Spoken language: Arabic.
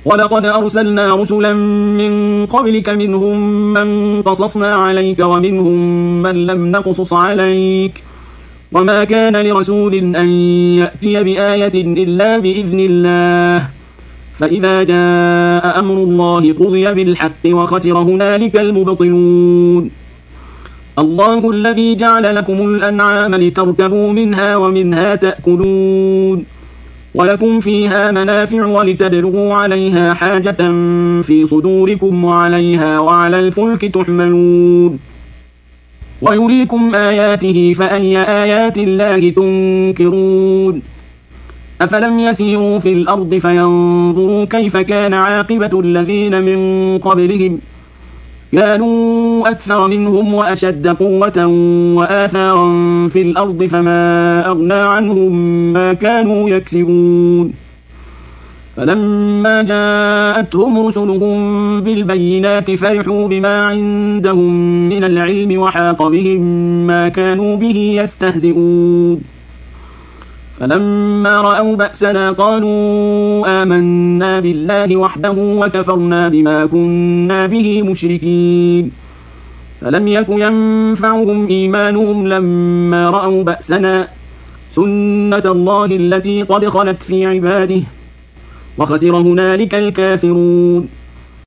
ولقد أرسلنا رسلا من قبلك منهم من قصصنا عليك ومنهم من لم نقصص عليك وما كان لرسول أن يأتي بآية إلا بإذن الله فإذا جاء أمر الله قضي بالحق وخسر هنالك المبطلون الله الذي جعل لكم الأنعام لتركبوا منها ومنها تأكلون ولكم فيها منافع ولتبلغوا عليها حاجة في صدوركم وعليها وعلى الفلك تحملون ويريكم آياته فأي آيات الله تنكرون أفلم يسيروا في الأرض فينظروا كيف كان عاقبة الذين من قبلهم كانوا أكثر منهم وأشد قوة وآثارا في الأرض فما أغنى عنهم ما كانوا يكسبون فلما جاءتهم رسلهم بالبينات فرحوا بما عندهم من العلم وحاق بهم ما كانوا به يستهزئون فلما رأوا بأسنا قالوا آمنا بالله وحده وكفرنا بما كنا به مشركين فلم يك ينفعهم إيمانهم لما رأوا بأسنا سنة الله التي قد خلت في عباده وخسر هنالك الكافرون